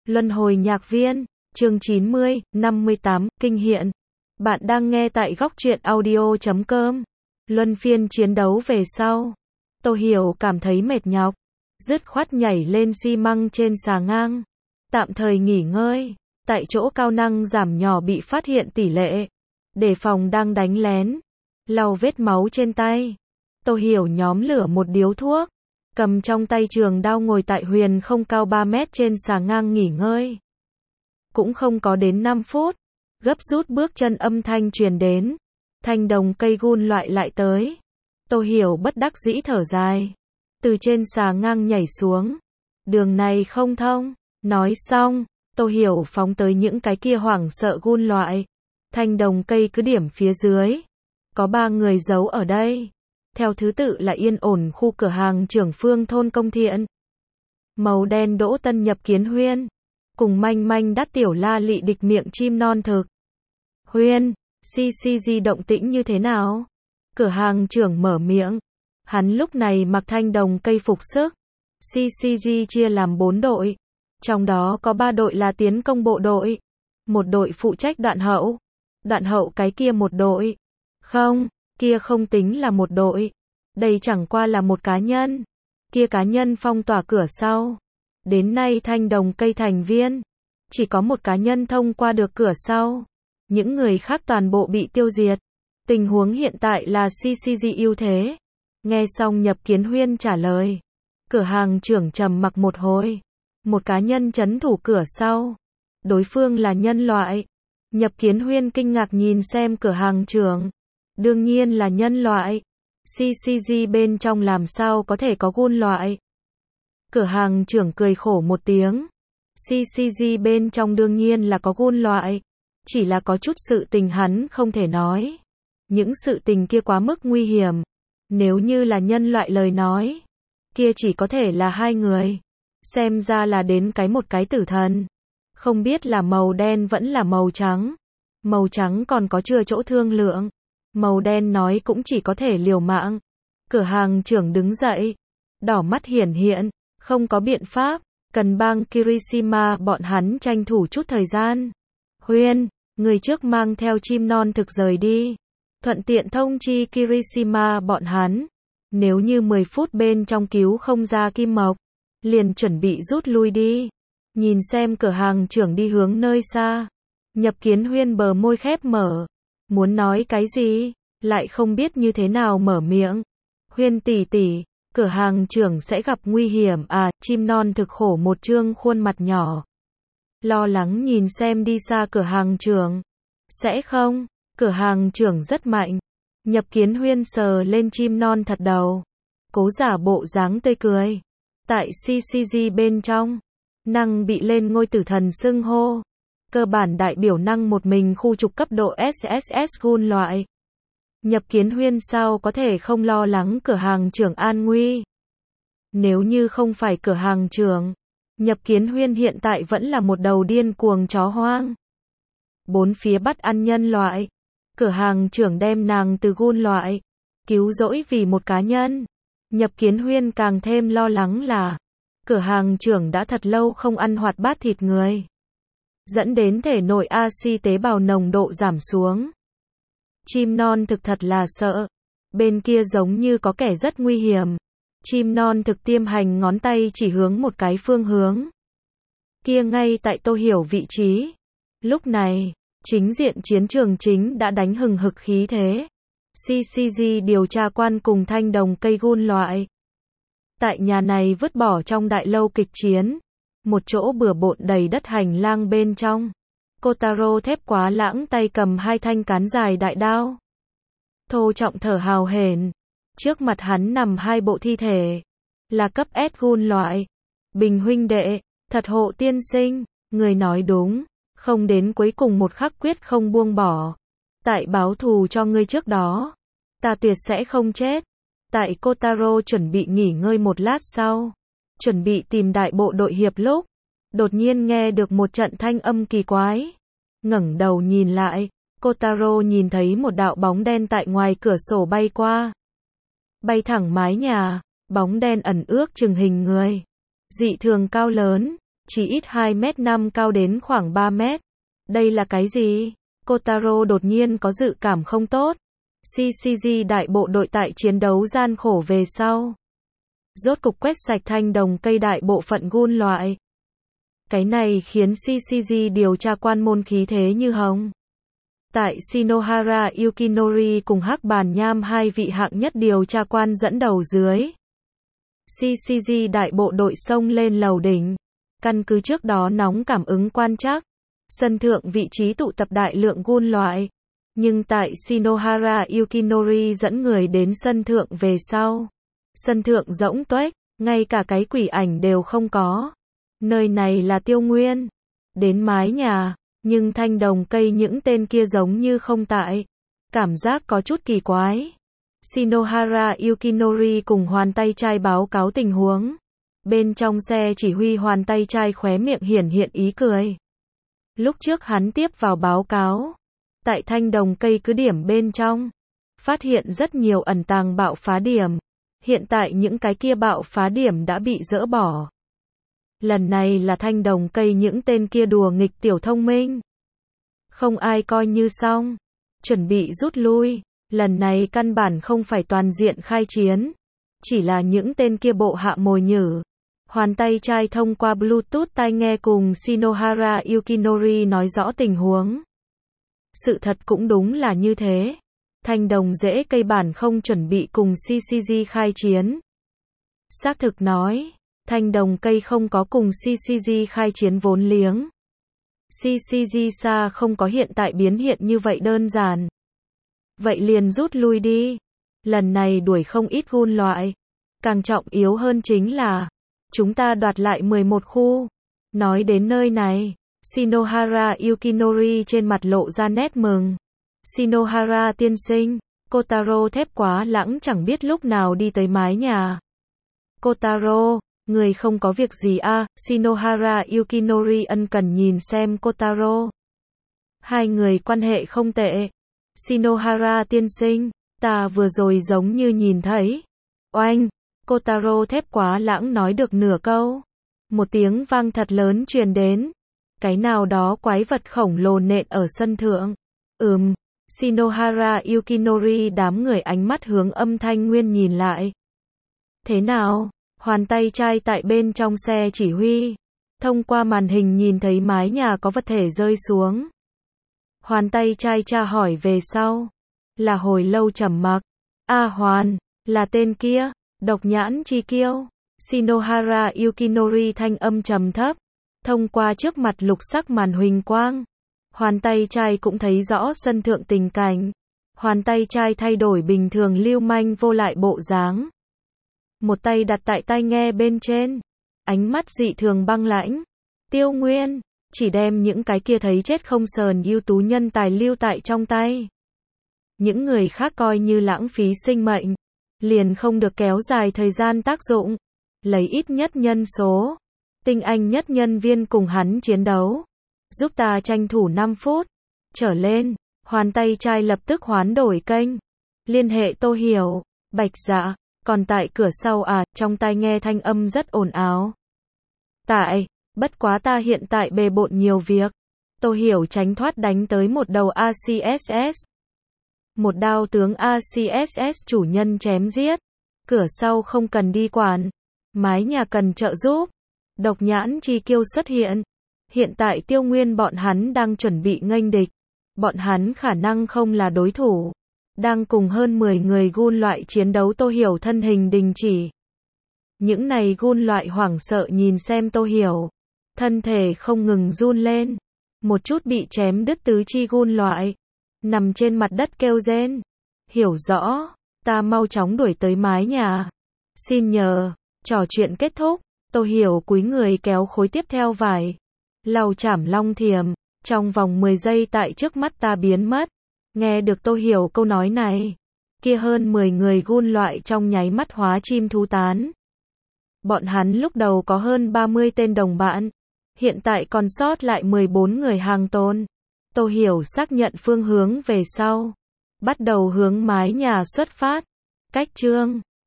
Luân hồi nhạc viên, chương 90, 58, kinh hiện. Bạn đang nghe tại góc truyện audio.com. Luân phiên chiến đấu về sau. Tô Hiểu cảm thấy mệt nhọc, dứt khoát nhảy lên xi măng trên xà ngang. Tạm thời nghỉ ngơi, tại chỗ cao năng giảm nhỏ bị phát hiện tỷ lệ. Đề phòng đang đánh lén. Lau vết máu trên tay. Tô Hiểu nhóm lửa một điếu thuốc. Cầm trong tay trường đao ngồi tại huyền không cao 3 mét trên xà ngang nghỉ ngơi. Cũng không có đến 5 phút. Gấp rút bước chân âm thanh truyền đến. Thanh đồng cây gun loại lại tới. Tô Hiểu bất đắc dĩ thở dài. Từ trên xà ngang nhảy xuống. Đường này không thông. Nói xong, Tô Hiểu phóng tới những cái kia hoảng sợ gun loại. Thanh đồng cây cứ điểm phía dưới. Có 3 người giấu ở đây. Theo thứ tự là yên ổn khu cửa hàng trưởng Phương thôn Công Thiện. Màu đen Đỗ Tân Nhập Kiến Huyên. Cùng manh manh Đắt Tiểu La Lị địch miệng chim non thực. Huyên, CCG động tĩnh như thế nào? Cửa hàng trưởng mở miệng. Hắn lúc này mặc thanh đồng cây phục sức. CCG chia làm 4 đội. Trong đó có 3 đội là tiến công bộ đội. Một đội phụ trách đoạn hậu. Đoạn hậu cái kia một đội. Không, kia không tính là một đội. Đây chẳng qua là một cá nhân. Kia cá nhân phong tỏa cửa sau. Đến nay thanh đồng cây thành viên. Chỉ có một cá nhân thông qua được cửa sau. Những người khác toàn bộ bị tiêu diệt. Tình huống hiện tại là CCG ưu thế. Nghe xong Nhập Kiến Huyên trả lời. Cửa hàng trưởng trầm mặc một hồi. Một cá nhân trấn thủ cửa sau. Đối phương là nhân loại. Nhập Kiến Huyên kinh ngạc nhìn xem cửa hàng trưởng. Đương nhiên là nhân loại. CCG bên trong làm sao có thể có gun loại. Cửa hàng trưởng cười khổ một tiếng. CCG bên trong đương nhiên là có gun loại. Chỉ là có chút sự tình hắn không thể nói. Những sự tình kia quá mức nguy hiểm. Nếu như là nhân loại lời nói. Kia chỉ có thể là 2 người. Xem ra là đến một cái tử thần. Không biết là màu đen vẫn là màu trắng. Màu trắng còn có chưa chỗ thương lượng. Màu đen nói cũng chỉ có thể liều mạng. Cửa hàng trưởng đứng dậy. Đỏ mắt hiển hiện. Không có biện pháp. Cần bang Kirishima bọn hắn tranh thủ chút thời gian. Huyên, người trước mang theo chim non thực rời đi. Thuận tiện thông chi Kirishima bọn hắn. Nếu như 10 phút bên trong cứu không ra Kim Mộc. Liền chuẩn bị rút lui đi. Nhìn xem cửa hàng trưởng đi hướng nơi xa. Nhập Kiến Huyên bờ môi khép mở. Muốn nói cái gì, lại không biết như thế nào mở miệng. Huyên tỷ tỷ, cửa hàng trưởng sẽ gặp nguy hiểm à, chim non thực khổ một trương khuôn mặt nhỏ. Lo lắng nhìn xem đi xa cửa hàng trưởng. Sẽ không, cửa hàng trưởng rất mạnh. Nhập Kiến Huyên sờ lên chim non thật đầu. Cố giả bộ dáng tươi cười. Tại CCG bên trong, năng bị lên ngôi tử thần xưng hô. Cơ bản đại biểu năng một mình khu trục cấp độ SSS gun loại. Nhập Kiến Huyên sao có thể không lo lắng cửa hàng trưởng an nguy. Nếu như không phải cửa hàng trưởng, Nhập Kiến Huyên hiện tại vẫn là một đầu điên cuồng chó hoang. 4 phía bắt ăn nhân loại. Cửa hàng trưởng đem nàng từ gun loại. Cứu rỗi vì một cá nhân. Nhập Kiến Huyên càng thêm lo lắng là cửa hàng trưởng đã thật lâu không ăn hoạt bát thịt người. Dẫn đến thể nội axi tế bào nồng độ giảm xuống. Chim non thực thật là sợ. Bên kia giống như có kẻ rất nguy hiểm. Chim non thực tiêm hành ngón tay chỉ hướng một cái phương hướng. Kia ngay tại Tô Hiểu vị trí. Lúc này, chính diện chiến trường chính đã đánh hừng hực khí thế. CCG điều tra quan cùng thanh đồng cây gun loại. Tại nhà này vứt bỏ trong đại lâu kịch chiến. Một chỗ bừa bộn đầy đất hành lang bên trong. Kotaro thép quá lãng tay cầm 2 thanh cán dài đại đao. Thô trọng thở hào hển. Trước mặt hắn nằm 2 bộ thi thể. Là cấp S gun loại. Bình huynh đệ, thật hộ tiên sinh, người nói đúng. Không đến cuối cùng một khắc quyết không buông bỏ. Tại báo thù cho ngươi trước đó. Ta tuyệt sẽ không chết. Tại Kotaro chuẩn bị nghỉ ngơi một lát sau. Chuẩn bị tìm đại bộ đội hiệp lúc. Đột nhiên nghe được một trận thanh âm kỳ quái. Ngẩng đầu nhìn lại. Kotaro nhìn thấy một đạo bóng đen tại ngoài cửa sổ bay qua. Bay thẳng mái nhà. Bóng đen ẩn ước chừng hình người. Dị thường cao lớn. chỉ ít 2m5 cao đến khoảng 3m. Đây là cái gì? Kotaro đột nhiên có dự cảm không tốt. CCG đại bộ đội tại chiến đấu gian khổ về sau. Rốt cục quét sạch thanh đồng cây đại bộ phận gun loại. Cái này khiến CCG điều tra quan môn khí thế như hồng. Tại Shinohara Yukinori cùng Hắc Bàn Nham hai vị hạng nhất điều tra quan dẫn đầu dưới. CCG đại bộ đội xông lên lầu đỉnh. Căn cứ trước đó nóng cảm ứng quan trắc. Sân thượng vị trí tụ tập đại lượng gun loại. Nhưng tại Shinohara Yukinori dẫn người đến sân thượng về sau. Sân thượng rỗng tuếch, ngay cả cái quỷ ảnh đều không có. Nơi này là Tiêu Nguyên. Đến mái nhà, nhưng thanh đồng cây những tên kia giống như không tại. Cảm giác có chút kỳ quái. Shinohara Yukinori cùng Hoàn Tay Trai báo cáo tình huống. Bên trong xe chỉ huy Hoàn Tay Trai khóe miệng hiển hiện ý cười. Lúc trước hắn tiếp vào báo cáo. Tại thanh đồng cây cứ điểm bên trong. Phát hiện rất nhiều ẩn tàng bạo phá điểm. Hiện tại những cái kia bạo phá điểm đã bị dỡ bỏ. Lần này là thanh đồng cây những tên kia đùa nghịch tiểu thông minh. Không ai coi như xong. Chuẩn bị rút lui. Lần này căn bản không phải toàn diện khai chiến. Chỉ là những tên kia bộ hạ mồi nhử. Hoàn Tay Trai thông qua Bluetooth tai nghe cùng Shinohara Yukinori nói rõ tình huống. Sự thật cũng đúng là như thế. Thanh đồng rễ cây bản không chuẩn bị cùng CCG khai chiến. Xác thực nói, thanh đồng cây không có cùng CCG khai chiến vốn liếng. CCG xa không có hiện tại biến hiện như vậy đơn giản. Vậy liền rút lui đi. Lần này đuổi không ít gun loại. Càng trọng yếu hơn chính là, chúng ta đoạt lại 11 khu. Nói đến nơi này, Shinohara Yukinori trên mặt lộ ra nét mừng. Shinohara tiên sinh, Kotaro thép quá lãng chẳng biết lúc nào đi tới mái nhà. Kotaro, người không có việc gì à? Shinohara Yukinori ân cần nhìn xem Kotaro. Hai người quan hệ không tệ. Shinohara tiên sinh, ta vừa rồi giống như nhìn thấy. Oanh, Kotaro thép quá lãng nói được nửa câu. Một tiếng vang thật lớn truyền đến. Cái nào đó quái vật khổng lồ nện ở sân thượng. Shinohara Yukinori đám người ánh mắt hướng âm thanh nguyên nhìn lại. Thế nào? Hoàn Tay Trai tại bên trong xe chỉ huy. Thông qua màn hình nhìn thấy mái nhà có vật thể rơi xuống. Hoàn Tay Trai tra hỏi về sau. Là hồi lâu trầm mặc. Hoàn, là tên kia, Độc Nhãn Chi Kiêu. Shinohara Yukinori thanh âm trầm thấp. Thông qua trước mặt lục sắc màn huỳnh quang. Hoàn Tay Trai cũng thấy rõ sân thượng tình cảnh. Hoàn Tay Trai thay đổi bình thường lưu manh vô lại bộ dáng. Một tay đặt tại tai nghe bên trên. Ánh mắt dị thường băng lãnh. Tiêu Nguyên, chỉ đem những cái kia thấy chết không sờn ưu tú nhân tài lưu tại trong tay. Những người khác coi như lãng phí sinh mệnh. Liền không được kéo dài thời gian tác dụng. Lấy ít nhất nhân số. Tinh anh nhất nhân viên cùng hắn chiến đấu. Giúp ta tranh thủ 5 phút. Trở lên, Hoàn Tay Trai lập tức hoán đổi kênh. Liên hệ Tô Hiểu, Bạch Dạ, còn tại cửa sau trong tai nghe thanh âm rất ồn ào. Bất quá ta hiện tại bề bộn nhiều việc. Tô Hiểu tránh thoát đánh tới một đầu ACSS. Một đao tướng ACSS chủ nhân chém giết. Cửa sau không cần đi quản. Mái nhà cần trợ giúp. Độc Nhãn Chi Kiêu xuất hiện. Hiện tại Tiêu Nguyên bọn hắn đang chuẩn bị nghênh địch. Bọn hắn khả năng không là đối thủ. Đang cùng hơn 10 người gun loại chiến đấu. Tô Hiểu thân hình đình chỉ. Những này gun loại hoảng sợ nhìn xem Tô Hiểu. Thân thể không ngừng run lên. Một chút bị chém đứt tứ chi gun loại. Nằm trên mặt đất kêu rên. Hiểu rõ. Ta mau chóng đuổi tới mái nhà. Xin nhờ. Trò chuyện kết thúc. Tô Hiểu cúi người kéo khối tiếp theo vải. Lau chảm long thiềm. Trong vòng 10 giây tại trước mắt ta biến mất. Nghe được Tô Hiểu câu nói này. Kia hơn 10 người gun loại trong nháy mắt hóa chim thú tán. Bọn hắn lúc đầu có hơn 30 tên đồng bạn. Hiện tại còn sót lại 14 người hàng tồn. Tô Hiểu xác nhận phương hướng về sau. Bắt đầu hướng mái nhà xuất phát. Cách chương